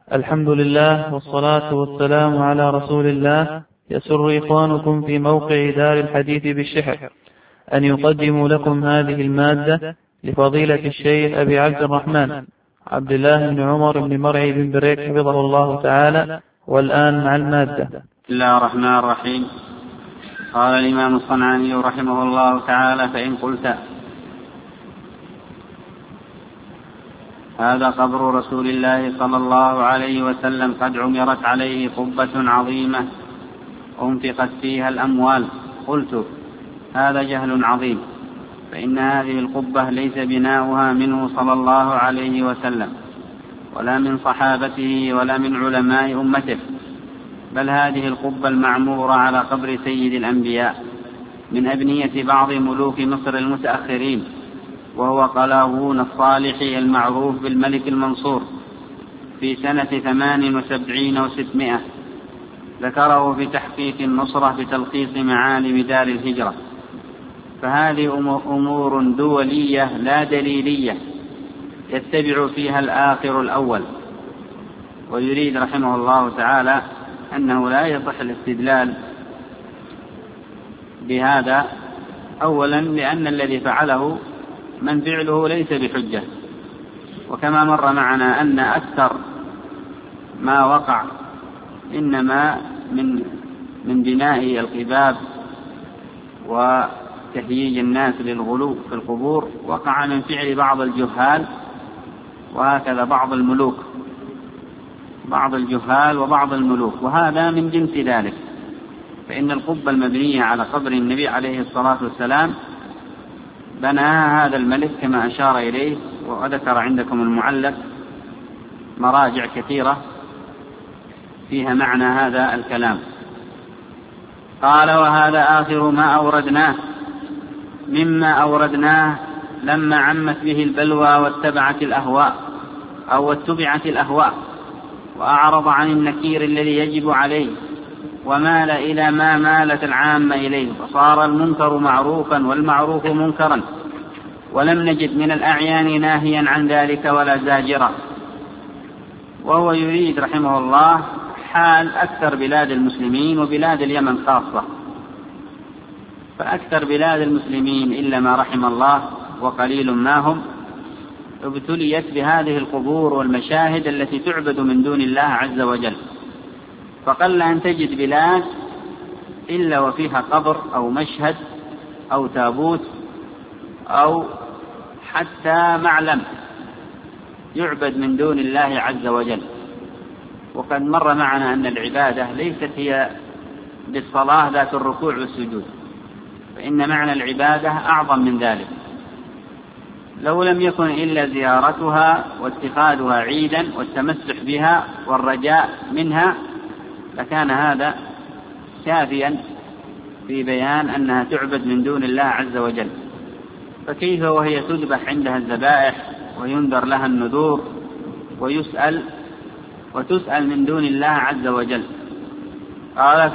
الحمد لله والصلاة والسلام على رسول الله. يسر إخوانكم في موقع دار الحديث بالشحر أن يقدموا لكم هذه المادة لفضيلة الشيخ أبي عبد الرحمن عبد الله بن عمر بن مرعي بن بريك حفظه الله تعالى. والآن مع المادة. بسم الله الرحمن الرحيم. قال الإمام الصنعاني رحمه الله تعالى: فإن قلت هذا قبر رسول الله صلى الله عليه وسلم قد عمرت عليه قبة عظيمة أنفقت فيها الأموال، قلت هذا جهل عظيم، فإن هذه القبة ليس بناؤها منه صلى الله عليه وسلم ولا من صحابته ولا من علماء أمته، بل هذه القبة المعمورة على قبر سيد الأنبياء من أبنية بعض ملوك مصر المتأخرين، وهو قلاوون الصالح المعروف بالملك المنصور في سنة 78 و600. ذكره في تحقيق النصرة بتلخيص معالم دار الهجرة. فهذه أمور دولية لا دليلية يتبع فيها الآخر الأول. ويريد رحمه الله تعالى أنه لا يصح الاستدلال بهذا، أولا لأن الذي فعله من فعله ليس بحجة، وكما مر معنا أن أكثر ما وقع إنما من بناء القباب وتهييج الناس للغلو في القبور وقع من فعل بعض الجهال، وهكذا بعض الجهال وبعض الملوك، وهذا من جنس ذلك. فإن القبة المبنية على قبر النبي عليه الصلاة والسلام بناها هذا الملك كما أشار إليه، وذكر عندكم المعلق مراجع كثيرة فيها معنى هذا الكلام. قال: وهذا آخر ما أوردناه مما أوردناه لما عمت به البلوى واتبعت الأهواء وأعرض عن النكير الذي يجب عليه ومال إلى ما مالت العامة إليه، وصار المنكر معروفا والمعروف منكرا، ولم نجد من الأعيان ناهيا عن ذلك ولا زاجرا. وهو يريد رحمه الله حال أكثر بلاد المسلمين وبلاد اليمن خاصة. فأكثر بلاد المسلمين إلا ما رحم الله وقليل ما هم ابتليت بهذه القبور والمشاهد التي تعبد من دون الله عز وجل. فقل أن تجد بلاد إلا وفيها قبر أو مشهد أو تابوت أو حتى معلم يعبد من دون الله عز وجل. وقد مر معنا أن العبادة ليست هي بالصلاة ذات الركوع والسجود، فإن معنى العبادة أعظم من ذلك. لو لم يكن إلا زيارتها واتخاذها عيدا والتمسح بها والرجاء منها لكان هذا كافيا في بيان أنها تعبد من دون الله عز وجل. فكيف وهي تذبح عندها الذبائح وينذر لها النذور وتسأل من دون الله عز وجل؟ قال: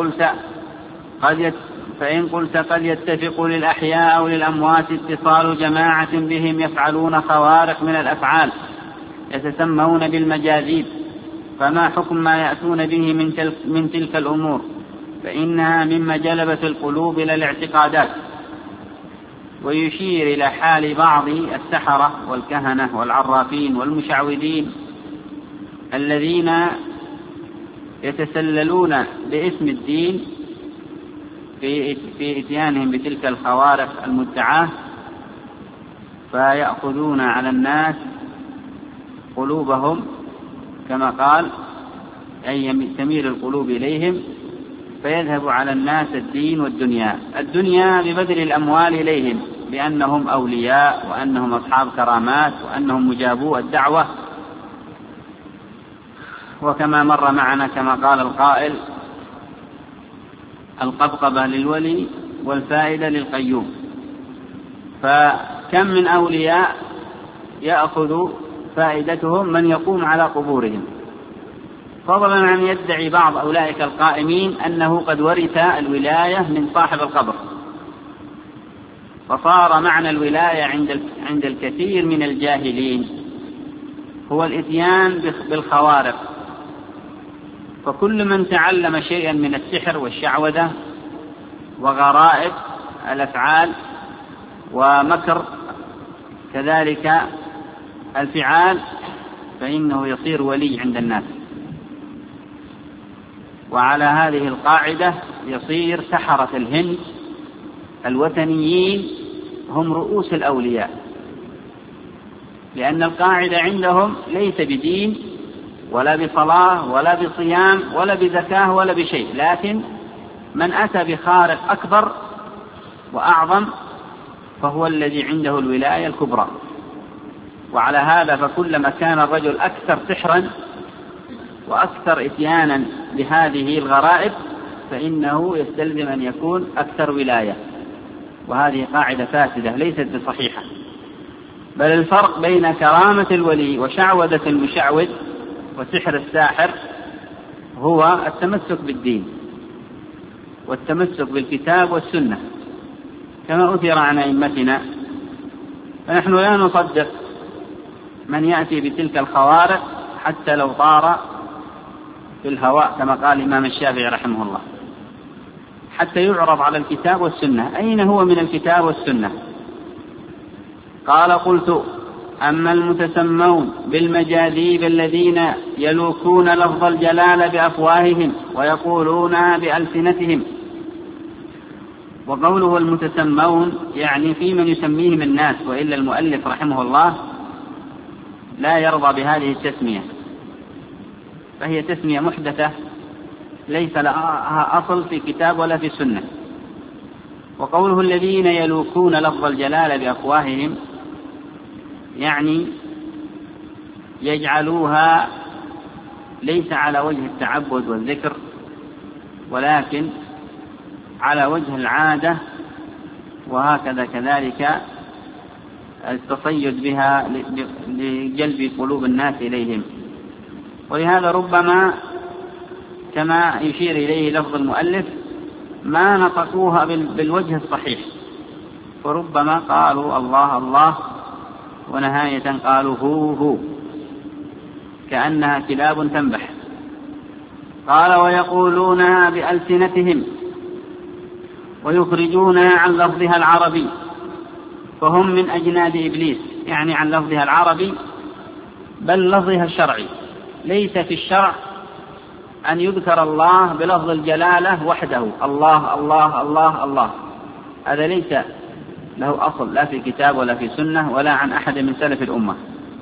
فإن قلت قد يتفق للأحياء أو للأموات اتصال جماعة بهم يفعلون خوارق من الأفعال يتسمون بالمجاذيب، فما حكم ما يأتون به من تلك الأمور؟ فإنها مما جلبت القلوب إلى الاعتقادات. ويشير إلى حال بعض السحرة والكهنة والعرافين والمشعوذين الذين يتسللون باسم الدين في إتيانهم بتلك الخوارق المدعاة، فيأخذون على الناس قلوبهم كما قال، أي تميل القلوب إليهم، فيذهب على الناس الدين الدنيا ببذل الأموال إليهم بأنهم أولياء وأنهم أصحاب كرامات وأنهم مجابو الدعوة. وكما مر معنا كما قال القائل: القبقبة للولي والفائدة للقيوم. فكم من أولياء يأخذ فائدتهم من يقوم على قبورهم، فضلا عن يدعي بعض أولئك القائمين أنه قد ورث الولاية من صاحب القبر. فصار معنى الولاية عند الكثير من الجاهلين هو الإتيان بالخوارق. فكل من تعلم شيئا من السحر والشعوذة وغرائب الأفعال ومكر كذلك الفعال فإنه يصير ولي عند الناس. وعلى هذه القاعدة يصير سحرة الهند الوثنيين هم رؤوس الأولياء، لأن القاعدة عندهم ليس بدين ولا بصلاة ولا بصيام ولا بزكاة ولا بشيء، لكن من أتى بخارق أكبر وأعظم فهو الذي عنده الولاية الكبرى. وعلى هذا فكلما كان الرجل أكثر سحرا وأكثر إتيانا بهذه الغرائب فإنه يستلزم أن يكون أكثر ولاية، وهذه قاعدة فاسدة ليست بصحيحة. بل الفرق بين كرامة الولي وشعوذة المشعوذ وسحر الساحر هو التمسك بالدين والتمسك بالكتاب والسنة كما أثر عن أئمتنا. فنحن لا نصدق من يأتي بتلك الخوارق حتى لو طار في الهواء كما قال الإمام الشافعي رحمه الله، حتى يعرض على الكتاب والسنة. أين هو من الكتاب والسنة؟ قال: قلت: أما المتسمون بالمجاذيب الذين يلوكون لفظ الجلال بأفواههم ويقولونها بألسنتهم. وقوله المتسمون يعني في من يسميهم الناس، وإلا المؤلف رحمه الله لا يرضى بهذه التسمية، فهي تسمية محدثة ليس لها أصل في كتاب ولا في سنة. وقوله الذين يلوكون لفظ الجلال بأفواههم يعني يجعلوها ليس على وجه التعبد والذكر ولكن على وجه العادة، وهكذا كذلك التصيد بها لجلب قلوب الناس إليهم. ولهذا ربما كما يشير إليه لفظ المؤلف ما نطقوها بالوجه الصحيح، وربما قالوا الله الله ونهاية قالوا هو كأنها كلاب تنبح. قال: ويقولونها بألسنتهم ويخرجونها عن لفظها العربي، فهم من أجناد إبليس، يعني عن لفظها العربي بل لفظها الشرعي. ليس في الشرع أن يذكر الله بلفظ الجلالة وحده الله الله الله الله، هذا ليس له أصل لا في كتاب ولا في سنة ولا عن أحد من سلف الأمة،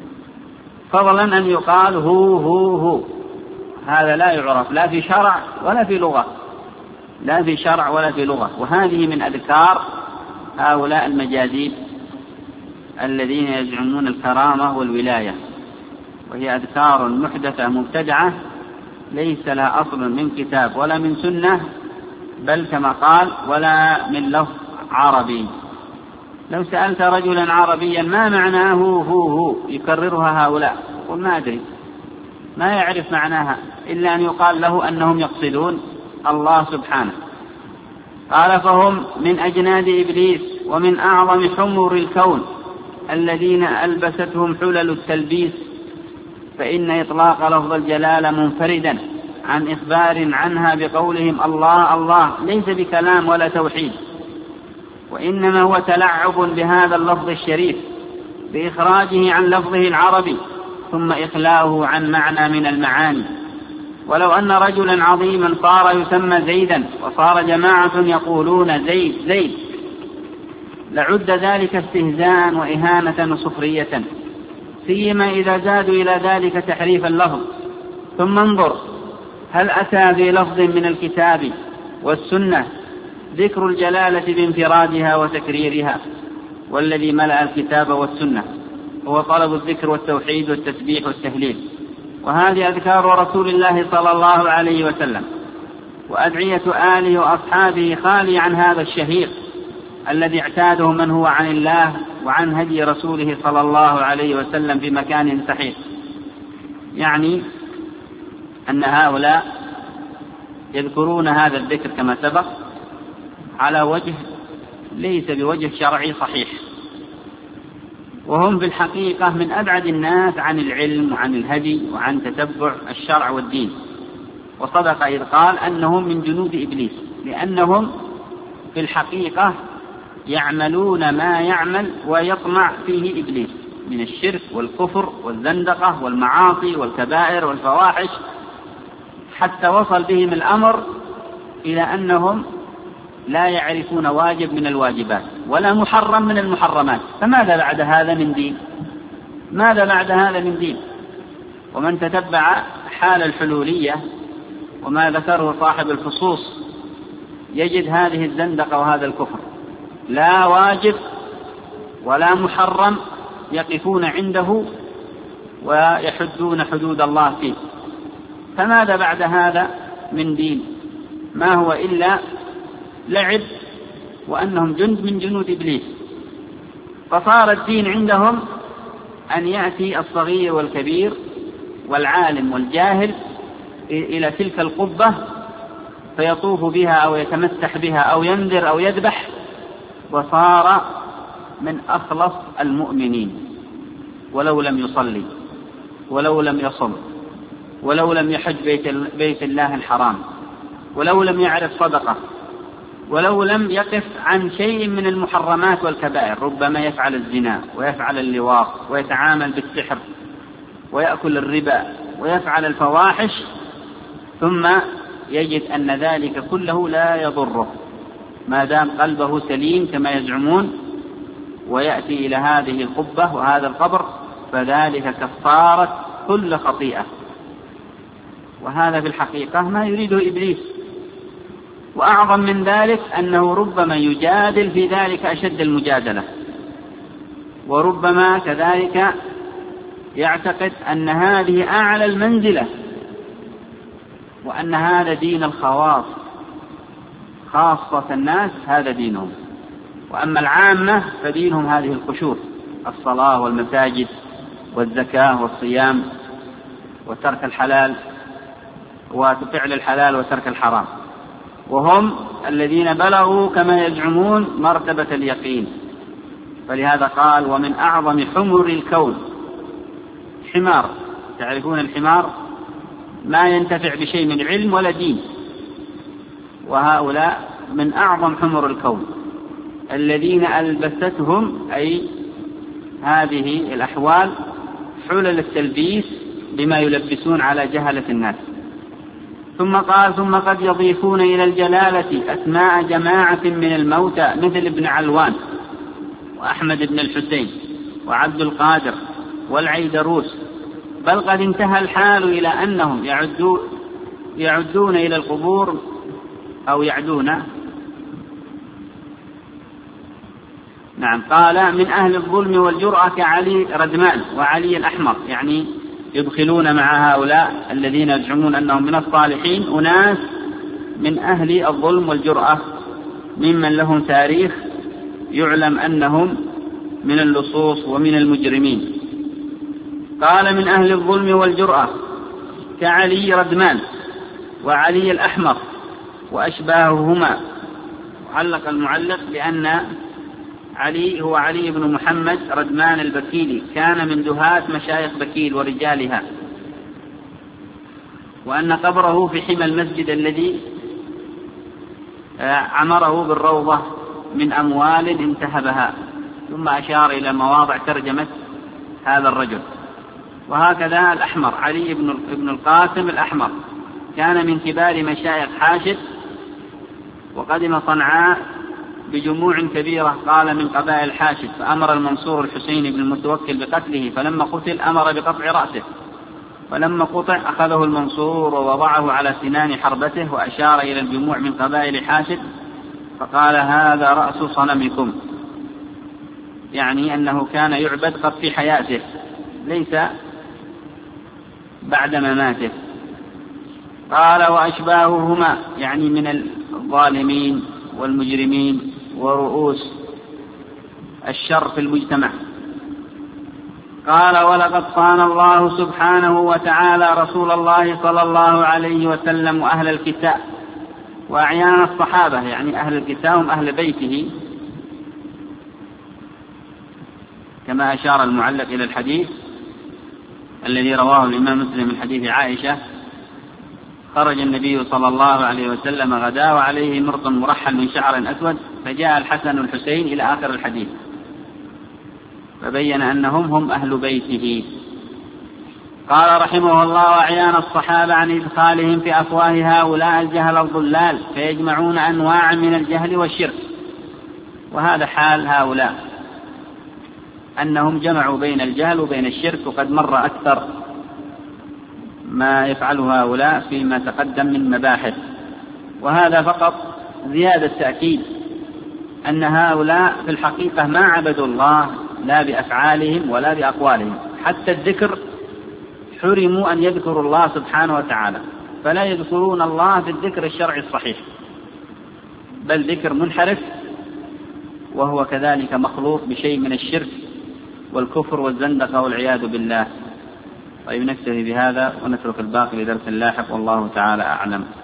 فضلا أن يقال هو هذا لا يعرف لا في شرع ولا في لغة، لا في شرع ولا في لغة. وهذه من أذكار هؤلاء المجاذيب الذين يزعمون الكرامة والولاية، وهي أذكار محدثة مبتدعة ليس لها أصل من كتاب ولا من سنة، بل كما قال ولا من لفظ عربي. لو سألت رجلا عربيا ما معناه هو يكررها هؤلاء قل ما أدري، ما يعرف معناها إلا أن يقال له أنهم يقصدون الله سبحانه. قال: فهم من أجناد إبليس ومن أعظم حمر الكون الذين ألبستهم حلل التلبيس، فإن إطلاق لفظ الجلالة منفردا عن إخبار عنها بقولهم الله الله ليس بكلام ولا توحيد، وإنما هو تلعب بهذا اللفظ الشريف بإخراجه عن لفظه العربي ثم إخلاؤه عن معنى من المعاني. ولو أن رجلا عظيما صار يسمى زيدا وصار جماعة يقولون زيد زيد لعد ذلك استهزاء وإهانة وسخرية، سيما إذا زادوا إلى ذلك تحريف اللفظ. ثم انظر هل أتى بلفظ من الكتاب والسنة ذكر الجلالة بانفرادها وتكريرها، والذي ملأ الكتاب والسنة هو طلب الذكر والتوحيد والتسبيح والتهليل، وهذه أذكار رسول الله صلى الله عليه وسلم وأدعية آله وأصحابه خالي عن هذا الشهير الذي اعتاده من هو عن الله وعن هدي رسوله صلى الله عليه وسلم بمكان صحيح. يعني أن هؤلاء يذكرون هذا الذكر كما سبق على وجه ليس بوجه شرعي صحيح، وهم في الحقيقة من أبعد الناس عن العلم وعن الهدي وعن تتبع الشرع والدين. وصدق إذ قال أنهم من جنود إبليس، لأنهم في الحقيقة يعملون ما يعمل ويطمع فيه إبليس من الشرك والكفر والزندقة والمعاصي والكبائر والفواحش، حتى وصل بهم الأمر إلى أنهم لا يعرفون واجب من الواجبات ولا محرم من المحرمات. فماذا بعد هذا من دين؟ ماذا بعد هذا من دين؟ ومن تتبع حال الحلولية وما ذكره صاحب الفصوص يجد هذه الزندقة وهذا الكفر، لا واجب ولا محرم يقفون عنده ويحدون حدود الله فيه. فماذا بعد هذا من دين؟ ما هو إلا لعب، وأنهم جند من جنود إبليس. فصار الدين عندهم أن يأتي الصغير والكبير والعالم والجاهل إلى تلك القبة فيطوف بها أو يتمسح بها أو ينذر أو يذبح، وصار من أخلص المؤمنين، ولو لم يصلي ولو لم يصم ولو لم يحج بيت الله الحرام ولو لم يعرف صدقة ولو لم يقف عن شيء من المحرمات والكبائر. ربما يفعل الزنا ويفعل اللواط ويتعامل بالسحر ويأكل الربا ويفعل الفواحش، ثم يجد أن ذلك كله لا يضره ما دام قلبه سليم كما يزعمون، ويأتي إلى هذه القبة وهذا القبر، فذلك كفارة كل خطيئة. وهذا في الحقيقة ما يريده إبليس. وأعظم من ذلك أنه ربما يجادل في ذلك أشد المجادلة، وربما كذلك يعتقد أن هذه أعلى المنزلة، وأن هذا دين الخواص، خاصة الناس هذا دينهم، وأما العامة فدينهم هذه القشور: الصلاة والمساجد والزكاة والصيام وترك الحلال وفعل الحلال وترك الحرام. وهم الذين بلغوا كما يزعمون مرتبة اليقين. فلهذا قال: ومن أعظم حمر الكون حمار. تعرفون الحمار ما ينتفع بشيء من علم ولا دين، وهؤلاء من أعظم حمر الكون الذين ألبستهم أي هذه الأحوال حلل التلبيس بما يلبسون على جهلة الناس. ثم قال: ثم قد يضيفون إلى الجلالة أسماء جماعة من الموتى مثل ابن علوان وأحمد بن الحسين وعبد القادر والعيدروس، بل قد انتهى الحال إلى أنهم يعدون إلى القبور أو يعدون. نعم، قال: من أهل الظلم والجرأة كعلي ردمان وعلي الأحمر، يعني يدخلون مع هؤلاء الذين يزعمون أنهم من الصالحين أناس من أهل الظلم والجرأة ممن لهم تاريخ يعلم أنهم من اللصوص ومن المجرمين. قال: من أهل الظلم والجرأة كعلي ردمان وعلي الأحمر وأشباههما. علق المعلق بأن علي هو علي بن محمد ردمان البكيلي، كان من دهاة مشايخ بكيل ورجالها، وأن قبره في حمى المسجد الذي عمره بالروضة من أموال انتهبها. ثم أشار إلى مواضع ترجمة هذا الرجل. وهكذا الأحمر علي بن القاسم الأحمر كان من كبار مشايخ حاشد، وقدم صنعاء بجموع كبيرة قال من قبائل حاشد، فأمر المنصور الحسين بن المتوكل بقتله، فلما قتل أمر بقطع رأسه، فلما قطع أخذه المنصور ووضعه على سنان حربته، وأشار إلى الجموع من قبائل حاشد فقال: هذا رأس صنمكم، يعني أنه كان يعبد قد في حياته ليس بعد مماته. قال: وأشباههما، يعني من الظالمين والمجرمين ورؤوس الشر في المجتمع. قال: ولقد صان الله سبحانه وتعالى رسول الله صلى الله عليه وسلم وأهل الكتاب وأعيان الصحابة، يعني أهل الكتاب هم أهل بيته، كما أشار المعلق إلى الحديث الذي رواه الإمام مسلم من حديث عائشة: خرج النبي صلى الله عليه وسلم غدا وعليه مرط مرحل من شعر أسود، فجاء الحسن والحسين إلى آخر الحديث، فبين أنهم هم أهل بيته. قال رحمه الله: وأعيان الصحابة عن إدخالهم في أفواه هؤلاء الجهل الضلال، فيجمعون أنواع من الجهل والشرك. وهذا حال هؤلاء، أنهم جمعوا بين الجهل وبين الشرك، وقد مر أكثر ما يفعله هؤلاء فيما تقدم من مباحث، وهذا فقط زيادة تأكيد أن هؤلاء في الحقيقة ما عبدوا الله لا بأفعالهم ولا بأقوالهم، حتى الذكر حرموا أن يذكروا الله سبحانه وتعالى، فلا يذكرون الله في الذكر الشرعي الصحيح، بل ذكر منحرف، وهو كذلك مخلوط بشيء من الشرك والكفر والزندقة والعياذ بالله. طيب، نكتفي بهذا ونترك الباقي لدرس لاحق، والله تعالى أعلم.